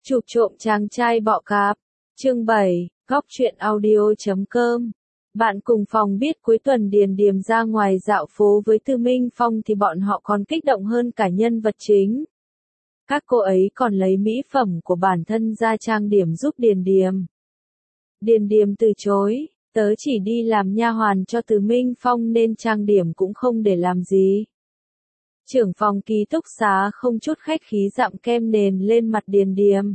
Chụp trộm chàng trai bọ cạp. Chương 7, góc truyện audio.com. Bạn cùng phòng biết cuối tuần Điền Điềm ra ngoài dạo phố với Từ Minh Phong thì bọn họ còn kích động hơn cả nhân vật chính. Các cô ấy còn lấy mỹ phẩm của bản thân ra trang điểm giúp Điền Điềm. Điền Điềm từ chối, tớ chỉ đi làm nha hoàn cho Từ Minh Phong nên trang điểm cũng không để làm gì. Trưởng phòng ký túc xá không chút khách khí dặm kem nền lên mặt Điền Điềm.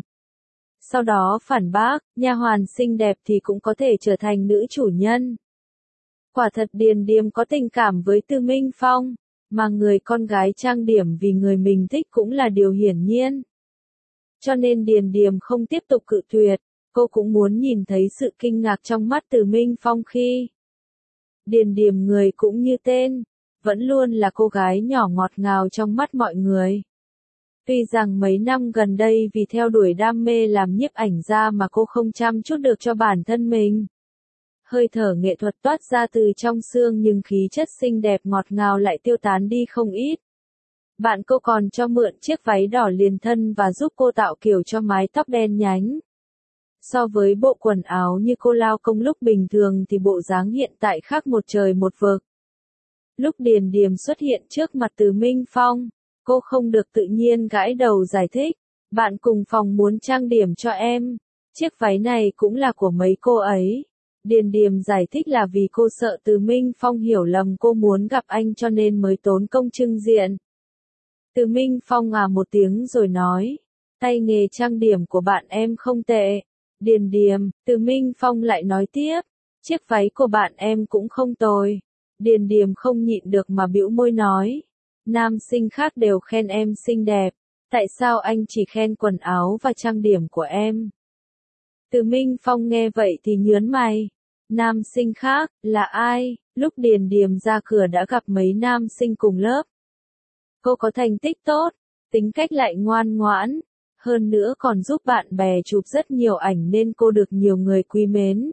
Sau đó phản bác, nha hoàn xinh đẹp thì cũng có thể trở thành nữ chủ nhân. Quả thật Điền Điềm có tình cảm với Từ Minh Phong, mà người con gái trang điểm vì người mình thích cũng là điều hiển nhiên. Cho nên Điền Điềm không tiếp tục cự tuyệt, cô cũng muốn nhìn thấy sự kinh ngạc trong mắt Từ Minh Phong khi Điền Điềm người cũng như tên, vẫn luôn là cô gái nhỏ ngọt ngào trong mắt mọi người. Tuy rằng mấy năm gần đây vì theo đuổi đam mê làm nhiếp ảnh gia mà cô không chăm chút được cho bản thân mình. Hơi thở nghệ thuật toát ra từ trong xương nhưng khí chất xinh đẹp ngọt ngào lại tiêu tán đi không ít. Bạn cô còn cho mượn chiếc váy đỏ liền thân và giúp cô tạo kiểu cho mái tóc đen nhánh. So với bộ quần áo như cô lao công lúc bình thường thì bộ dáng hiện tại khác một trời một vực. Lúc Điền Điềm xuất hiện trước mặt Từ Minh Phong, cô không được tự nhiên gãi đầu giải thích, bạn cùng phòng muốn trang điểm cho em, chiếc váy này cũng là của mấy cô ấy. Điền Điềm giải thích là vì cô sợ Từ Minh Phong hiểu lầm cô muốn gặp anh cho nên mới tốn công trưng diện. Từ Minh Phong một tiếng rồi nói, tay nghề trang điểm của bạn em không tệ. Điền Điềm, Từ Minh Phong lại nói tiếp, chiếc váy của bạn em cũng không tồi. Điền Điềm không nhịn được mà bĩu môi nói, nam sinh khác đều khen em xinh đẹp, tại sao anh chỉ khen quần áo và trang điểm của em? Từ Minh Phong nghe vậy thì nhướng mày, nam sinh khác, là ai? Lúc Điền Điềm ra cửa đã gặp mấy nam sinh cùng lớp. Cô có thành tích tốt, tính cách lại ngoan ngoãn, hơn nữa còn giúp bạn bè chụp rất nhiều ảnh nên cô được nhiều người quý mến.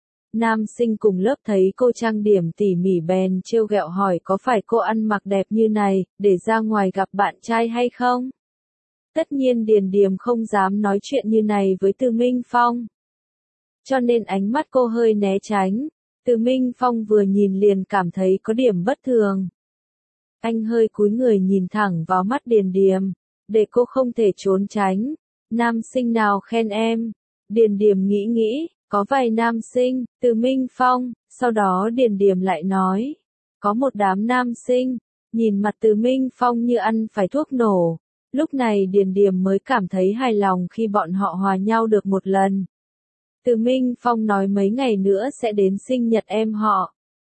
Nam sinh cùng lớp thấy cô trang điểm tỉ mỉ bèn trêu ghẹo hỏi có phải cô ăn mặc đẹp như này, để ra ngoài gặp bạn trai hay không? Tất nhiên Điền Điềm không dám nói chuyện như này với Từ Minh Phong. Cho nên ánh mắt cô hơi né tránh, Từ Minh Phong vừa nhìn liền cảm thấy có điểm bất thường. Anh hơi cúi người nhìn thẳng vào mắt Điền Điềm, để cô không thể trốn tránh. Nam sinh nào khen em? Điền Điềm nghĩ, có vài nam sinh, Từ Minh Phong, sau đó Điền Điềm lại nói, có một đám nam sinh, nhìn mặt Từ Minh Phong như ăn phải thuốc nổ. Lúc này Điền Điềm mới cảm thấy hài lòng khi bọn họ hòa nhau được một lần. Từ Minh Phong nói mấy ngày nữa sẽ đến sinh nhật em họ.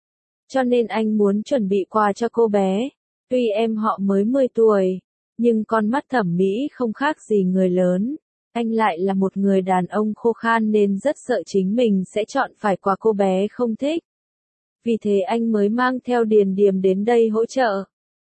Cho nên anh muốn chuẩn bị quà cho cô bé. Tuy em họ mới 10 tuổi, nhưng con mắt thẩm mỹ không khác gì người lớn. Anh lại là một người đàn ông khô khan nên rất sợ chính mình sẽ chọn phải quà cô bé không thích. Vì thế anh mới mang theo Điền Điềm đến đây hỗ trợ.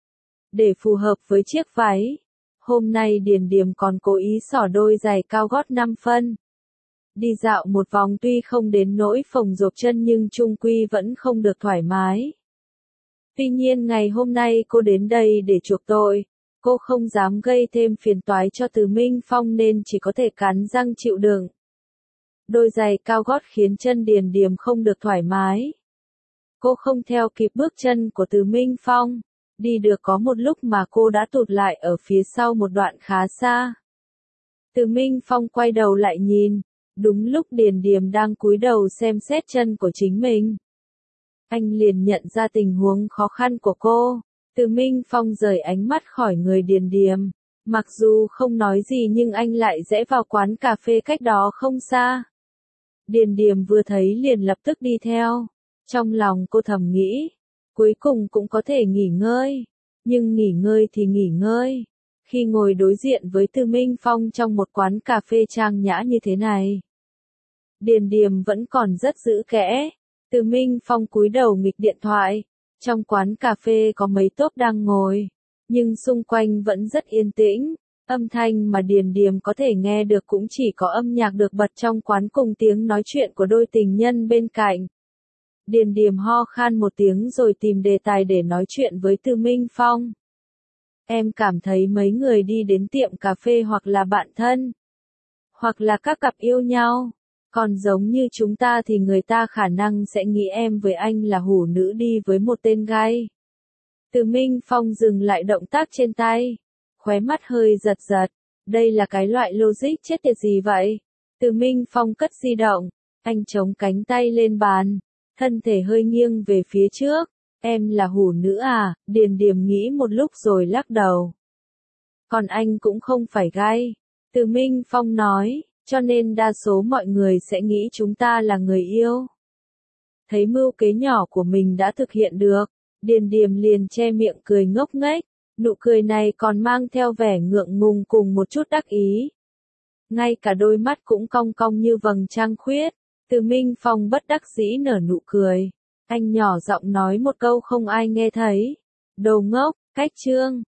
Để phù hợp với chiếc váy, hôm nay Điền Điềm còn cố ý xỏ đôi giày cao gót 5 phân. Đi dạo một vòng tuy không đến nỗi phồng rộp chân nhưng chung quy vẫn không được thoải mái. Tuy nhiên ngày hôm nay cô đến đây để chuộc tội. Cô không dám gây thêm phiền toái cho Từ Minh Phong nên chỉ có thể cắn răng chịu đựng. Đôi giày cao gót khiến chân Điền Điềm không được thoải mái. Cô không theo kịp bước chân của Từ Minh Phong. Đi được có một lúc mà cô đã tụt lại ở phía sau một đoạn khá xa. Từ Minh Phong quay đầu lại nhìn. Đúng lúc Điền Điềm đang cúi đầu xem xét chân của chính mình. Anh liền nhận ra tình huống khó khăn của cô. Từ Minh Phong rời ánh mắt khỏi người Điền Điềm. Mặc dù không nói gì nhưng anh lại rẽ vào quán cà phê cách đó không xa. Điền Điềm vừa thấy liền lập tức đi theo. Trong lòng cô thầm nghĩ, cuối cùng cũng có thể nghỉ ngơi. Nhưng nghỉ ngơi thì nghỉ ngơi. Khi ngồi đối diện với Từ Minh Phong trong một quán cà phê trang nhã như thế này, Điền Điềm vẫn còn rất giữ kẽ. Từ Minh Phong cúi đầu nghịch điện thoại. Trong quán cà phê có mấy tốp đang ngồi, nhưng xung quanh vẫn rất yên tĩnh. Âm thanh mà Điền Điềm có thể nghe được cũng chỉ có âm nhạc được bật trong quán cùng tiếng nói chuyện của đôi tình nhân bên cạnh. Điền Điềm ho khan một tiếng rồi tìm đề tài để nói chuyện với Từ Minh Phong. Em cảm thấy mấy người đi đến tiệm cà phê hoặc là bạn thân. hoặc là các cặp yêu nhau. Còn giống như chúng ta thì người ta khả năng sẽ nghĩ em với anh là hủ nữ đi với một tên gay. Từ Minh Phong dừng lại động tác trên tay. Khóe mắt hơi giật giật. Đây là cái loại logic chết tiệt gì vậy? Từ Minh Phong cất di động. Anh chống cánh tay lên bàn. Thân thể hơi nghiêng về phía trước. Em là hủ nữ à? Điền Điềm nghĩ một lúc rồi lắc đầu. Còn anh cũng không phải gay. Từ Minh Phong nói. Cho nên đa số mọi người sẽ nghĩ chúng ta là người yêu. Thấy mưu kế nhỏ của mình đã thực hiện được. Điền Điềm liền che miệng cười ngốc nghếch. Nụ cười này còn mang theo vẻ ngượng ngùng cùng một chút đắc ý. Ngay cả đôi mắt cũng cong cong như vầng trăng khuyết. Từ Minh Phong bất đắc dĩ nở nụ cười. Anh nhỏ giọng nói một câu không ai nghe thấy. Đồ ngốc, cách chương.